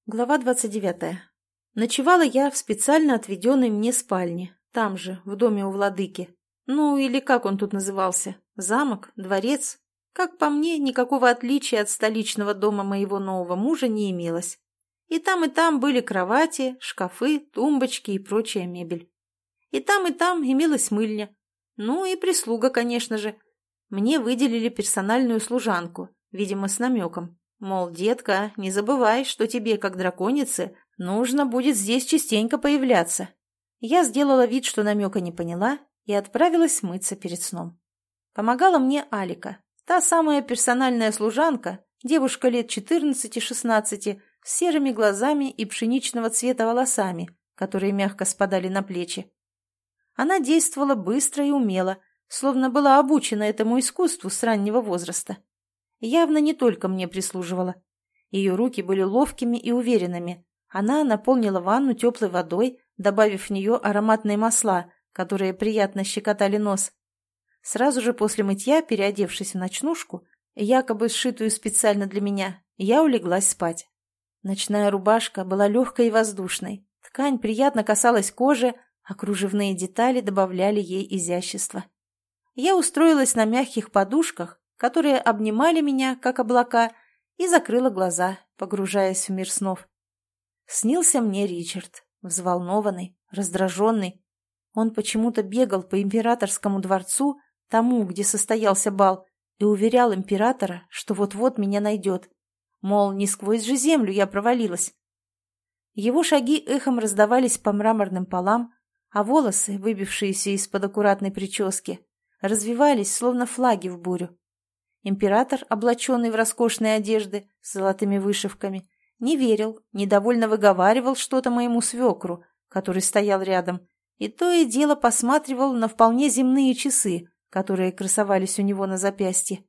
Глава 29. Ночевала я в специально отведенной мне спальне, там же, в доме у владыки. Ну, или как он тут назывался? Замок? Дворец? Как по мне, никакого отличия от столичного дома моего нового мужа не имелось. И там были кровати, шкафы, тумбочки и прочая мебель. И там имелась мыльня. Ну и прислуга, конечно же. Мне выделили персональную служанку, видимо, с намеком. Мол, детка, не забывай, что тебе, как драконице, нужно будет здесь частенько появляться. Я сделала вид, что намека не поняла, и отправилась мыться перед сном. Помогала мне Алика, та самая персональная служанка, девушка лет 14-16, с серыми глазами и пшеничного цвета волосами, которые мягко спадали на плечи. Она действовала быстро и умело, словно была обучена этому искусству с раннего возраста. Явно не только мне прислуживала. Ее руки были ловкими и уверенными. Она наполнила ванну теплой водой, добавив в нее ароматные масла, которые приятно щекотали нос. Сразу же после мытья, переодевшись в ночнушку, якобы сшитую специально для меня, я улеглась спать. Ночная рубашка была легкой и воздушной. Ткань приятно касалась кожи, а кружевные детали добавляли ей изящества. Я устроилась на мягких подушках, которые обнимали меня, как облака, и закрыла глаза, погружаясь в мир снов. Снился мне Ричард, взволнованный, раздраженный. Он почему-то бегал по императорскому дворцу, тому, где состоялся бал, и уверял императора, что вот-вот меня найдет. Мол, не сквозь же землю я провалилась. Его шаги эхом раздавались по мраморным полам, а волосы, выбившиеся из-под аккуратной прически, развивались, словно флаги в бурю. Император, облаченный в роскошные одежды с золотыми вышивками, не верил, недовольно выговаривал что-то моему свекру, который стоял рядом, и то и дело посматривал на вполне земные часы, которые красовались у него на запястье.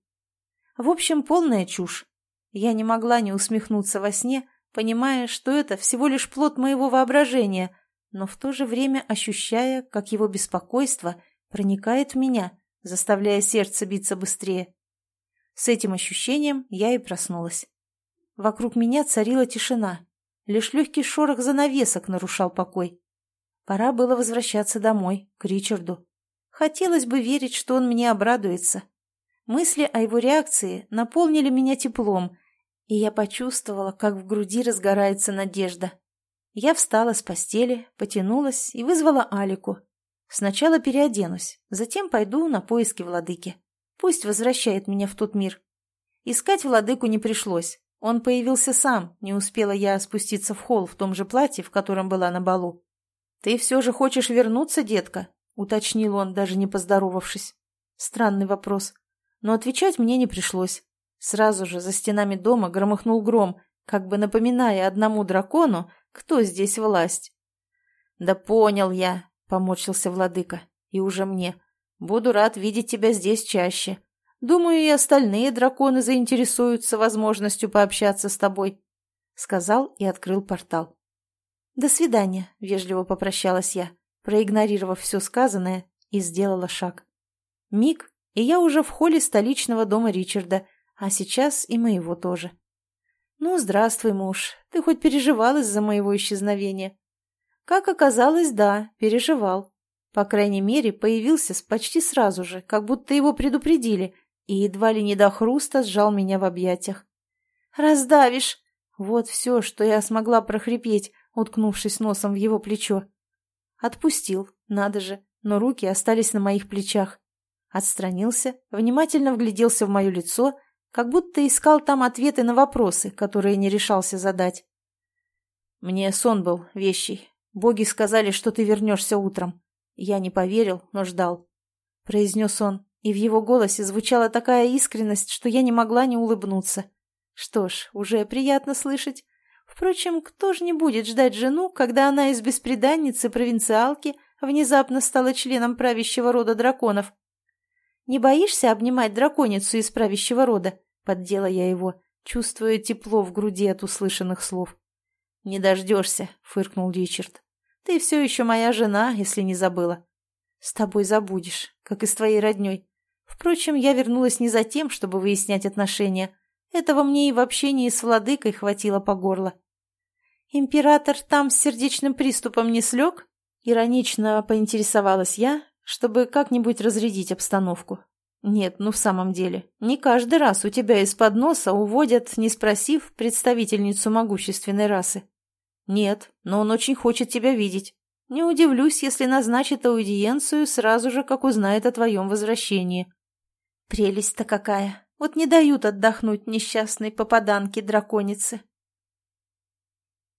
В общем, полная чушь. Я не могла не усмехнуться во сне, понимая, что это всего лишь плод моего воображения, но в то же время ощущая, как его беспокойство проникает в меня, заставляя сердце биться быстрее. С этим ощущением я и проснулась. Вокруг меня царила тишина. Лишь легкий шорох занавесок нарушал покой. Пора было возвращаться домой, к Ричарду. Хотелось бы верить, что он мне обрадуется. Мысли о его реакции наполнили меня теплом, и я почувствовала, как в груди разгорается надежда. Я встала с постели, потянулась и вызвала Алику. Сначала переоденусь, затем пойду на поиски владыки. Пусть возвращает меня в тот мир. Искать владыку не пришлось. Он появился сам, не успела я спуститься в холл в том же платье, в котором была на балу. «Ты все же хочешь вернуться, детка?» — уточнил он, даже не поздоровавшись. Странный вопрос. Но отвечать мне не пришлось. Сразу же за стенами дома громыхнул гром, как бы напоминая одному дракону, кто здесь власть. «Да понял я», — поморщился владыка, — «и уже мне. Буду рад видеть тебя здесь чаще. Думаю, и остальные драконы заинтересуются возможностью пообщаться с тобой», — сказал и открыл портал. «До свидания», — вежливо попрощалась я, проигнорировав все сказанное, и сделала шаг. Миг, и я уже в холле столичного дома Ричарда, а сейчас и моего тоже. «Ну, здравствуй, муж. Ты хоть переживал из-за моего исчезновения?» Как оказалось, да, переживал. По крайней мере, появился почти сразу же, как будто его предупредили, и едва ли не до хруста сжал меня в объятиях. «Раздавишь!» Вот все, что я смогла прохрипеть, уткнувшись носом в его плечо. Отпустил, надо же, но руки остались на моих плечах. Отстранился, внимательно вгляделся в мое лицо, как будто искал там ответы на вопросы, которые не решался задать. «Мне сон был вещий. Боги сказали, что ты вернешься утром. Я не поверил, но ждал», — произнес он, и в его голосе звучала такая искренность, что я не могла не улыбнуться. Что ж, уже приятно слышать. Впрочем, кто ж не будет ждать жену, когда она из бесприданницы-провинциалки внезапно стала членом правящего рода драконов? «Не боишься обнимать драконицу из правящего рода?» — поддела я его, чувствуя тепло в груди от услышанных слов. «Не дождешься», — фыркнул Ричард. «Ты все еще моя жена, если не забыла». «С тобой забудешь, как и с твоей родней. Впрочем, я вернулась не за тем, чтобы выяснять отношения. Этого мне и в общении с владыкой хватило по горло». «Император там с сердечным приступом не слег?» Иронично поинтересовалась я, чтобы как-нибудь разрядить обстановку. «Нет, ну в самом деле, не каждый раз у тебя из-под носа уводят, не спросив, представительницу могущественной расы. Нет, но он очень хочет тебя видеть. Не удивлюсь, если назначит аудиенцию сразу же, как узнает о твоем возвращении». «Прелесть-то какая! Вот не дают отдохнуть несчастной попаданке-драконице.